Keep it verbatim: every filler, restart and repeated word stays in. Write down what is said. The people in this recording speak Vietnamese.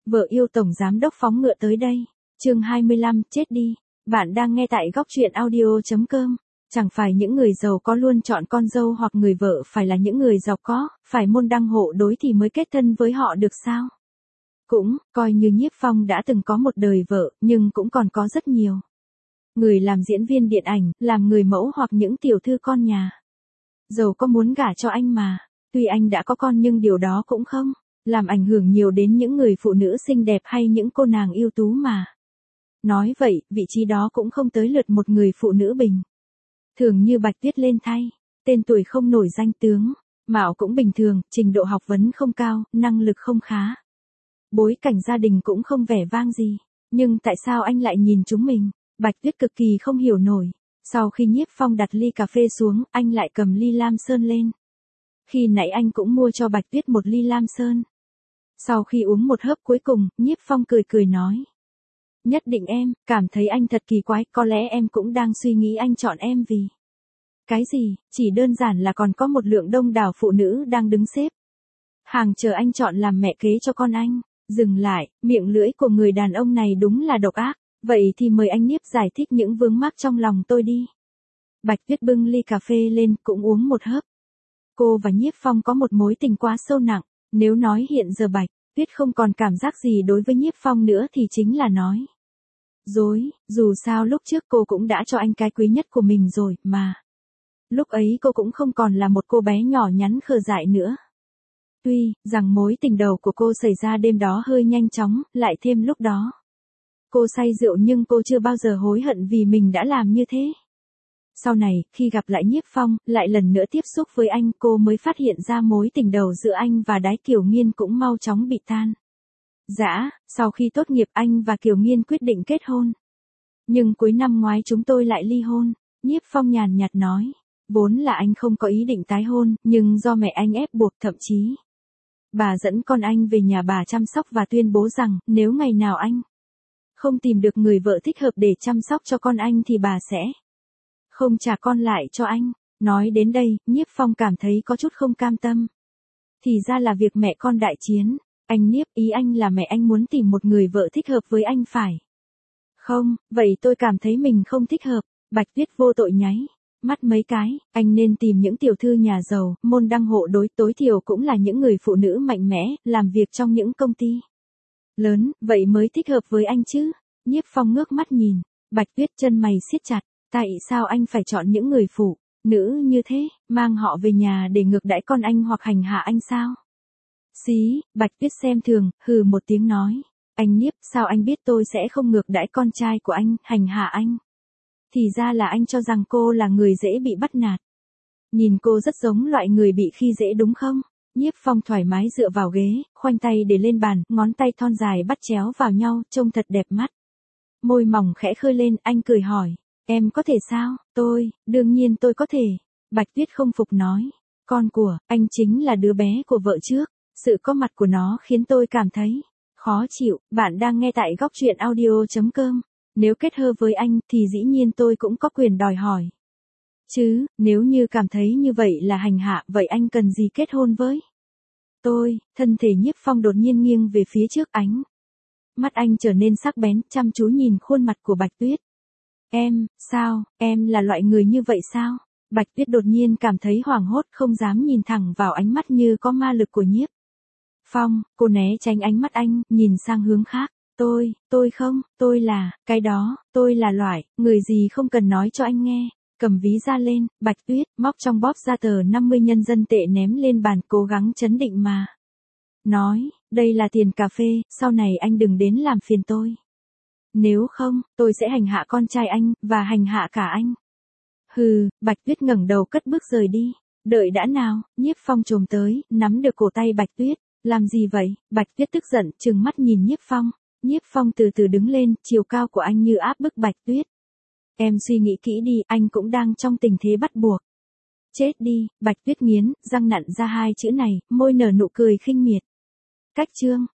Vợ yêu tổng giám đốc phóng ngựa tới đây. Chương hai mươi lăm, chết đi. Bạn đang nghe tại góc truyện audio chấm com. Chẳng phải những người giàu có luôn chọn con dâu hoặc người vợ phải là những người giàu có, phải môn đăng hộ đối thì mới kết thân với họ được sao? Cũng, coi như Nhiếp Phong đã từng có một đời vợ, nhưng cũng còn có rất nhiều người làm diễn viên điện ảnh, làm người mẫu hoặc những tiểu thư con nhà. Giàu có muốn gả cho anh mà, tuy anh đã có con nhưng điều đó cũng không làm ảnh hưởng nhiều đến những người phụ nữ xinh đẹp hay những cô nàng ưu tú mà. Nói vậy, vị trí đó cũng không tới lượt một người phụ nữ bình thường như Bạch Tuyết lên thay. Tên tuổi không nổi danh tướng, mạo cũng bình thường, trình độ học vấn không cao, năng lực không khá. Bối cảnh gia đình cũng không vẻ vang gì. Nhưng tại sao anh lại nhìn chúng mình? Bạch Tuyết cực kỳ không hiểu nổi. Sau khi Nhiếp Phong đặt ly cà phê xuống, anh lại cầm ly Lam Sơn lên. Khi nãy anh cũng mua cho Bạch Tuyết một ly Lam Sơn. Sau khi uống một hớp cuối cùng, Nhiếp Phong cười cười nói. Nhất định em, cảm thấy anh thật kỳ quái, có lẽ em cũng đang suy nghĩ anh chọn em vì cái gì, chỉ đơn giản là còn có một lượng đông đảo phụ nữ đang đứng xếp hàng chờ anh chọn làm mẹ kế cho con anh. Dừng lại, miệng lưỡi của người đàn ông này đúng là độc ác, vậy thì mời anh Nhiếp giải thích những vướng mắc trong lòng tôi đi. Bạch Tuyết bưng ly cà phê lên, cũng uống một hớp. Cô và Nhiếp Phong có một mối tình quá sâu nặng, nếu nói hiện giờ Bạch Tuyết không còn cảm giác gì đối với Nhiếp Phong nữa thì chính là nói dối, dù sao lúc trước cô cũng đã cho anh cái quý nhất của mình rồi, mà. Lúc ấy cô cũng không còn là một cô bé nhỏ nhắn khờ dại nữa. Tuy rằng mối tình đầu của cô xảy ra đêm đó hơi nhanh chóng, lại thêm lúc đó cô say rượu nhưng cô chưa bao giờ hối hận vì mình đã làm như thế. Sau này, khi gặp lại Nhiếp Phong, lại lần nữa tiếp xúc với anh, cô mới phát hiện ra mối tình đầu giữa anh và Đái Kiều Nghiên cũng mau chóng bị tan rã. Sau khi tốt nghiệp, anh và Kiều Nghiên quyết định kết hôn. Nhưng cuối năm ngoái chúng tôi lại ly hôn. Nhiếp Phong nhàn nhạt nói. Vốn là anh không có ý định tái hôn, nhưng do mẹ anh ép buộc, thậm chí bà dẫn con anh về nhà bà chăm sóc và tuyên bố rằng, nếu ngày nào anh không tìm được người vợ thích hợp để chăm sóc cho con anh thì bà sẽ không trả con lại cho anh. Nói đến đây, Nhiếp Phong cảm thấy có chút không cam tâm. Thì ra là việc mẹ con đại chiến. Anh Nhiếp, ý anh là mẹ anh muốn tìm một người vợ thích hợp với anh phải không? Vậy tôi cảm thấy mình không thích hợp. Bạch Tuyết vô tội nháy mắt mấy cái. Anh nên tìm những tiểu thư nhà giàu, môn đăng hộ đối, tối thiểu cũng là những người phụ nữ mạnh mẽ, làm việc trong những công ty lớn, vậy mới thích hợp với anh chứ. Nhiếp Phong ngước mắt nhìn. Bạch Tuyết chân mày siết chặt. Tại sao anh phải chọn những người phụ nữ như thế, mang họ về nhà để ngược đãi con anh hoặc hành hạ anh sao? Xí, Bạch Tuyết xem thường, hừ một tiếng nói. Anh Nhiếp, sao anh biết tôi sẽ không ngược đãi con trai của anh, hành hạ anh? Thì ra là anh cho rằng cô là người dễ bị bắt nạt. Nhìn cô rất giống loại người bị khi dễ đúng không? Nhiếp Phong thoải mái dựa vào ghế, khoanh tay để lên bàn, ngón tay thon dài bắt chéo vào nhau, trông thật đẹp mắt. Môi mỏng khẽ khơi lên, anh cười hỏi. Em có thể sao? Tôi, đương nhiên tôi có thể. Bạch Tuyết không phục nói. Con của, anh chính là đứa bé của vợ trước. Sự có mặt của nó khiến tôi cảm thấy khó chịu. Bạn đang nghe tại góc truyện audio chấm com. Nếu kết hôn với anh thì dĩ nhiên tôi cũng có quyền đòi hỏi. Chứ, nếu như cảm thấy như vậy là hành hạ, vậy anh cần gì kết hôn với tôi? Thân thể Nhiếp Phong đột nhiên nghiêng về phía trước, ánh mắt anh trở nên sắc bén, chăm chú nhìn khuôn mặt của Bạch Tuyết. Em, sao, em là loại người như vậy sao? Bạch Tuyết đột nhiên cảm thấy hoảng hốt, không dám nhìn thẳng vào ánh mắt như có ma lực của Nhiếp Phong. Cô né tránh ánh mắt anh, nhìn sang hướng khác. Tôi, tôi không, tôi là, cái đó, tôi là loại, người gì không cần nói cho anh nghe. Cầm ví ra lên, Bạch Tuyết, móc trong bóp ra tờ năm mươi nhân dân tệ ném lên bàn, cố gắng trấn định mà nói, đây là tiền cà phê, sau này anh đừng đến làm phiền tôi. Nếu không, tôi sẽ hành hạ con trai anh, và hành hạ cả anh. Hừ, Bạch Tuyết ngẩng đầu cất bước rời đi. Đợi đã nào, Nhiếp Phong chồm tới, nắm được cổ tay Bạch Tuyết. Làm gì vậy? Bạch Tuyết tức giận, trừng mắt nhìn Nhiếp Phong. Nhiếp Phong từ từ đứng lên, chiều cao của anh như áp bức Bạch Tuyết. Em suy nghĩ kỹ đi, anh cũng đang trong tình thế bắt buộc. Chết đi, Bạch Tuyết nghiến, răng nặn ra hai chữ này, môi nở nụ cười khinh miệt. Cách chương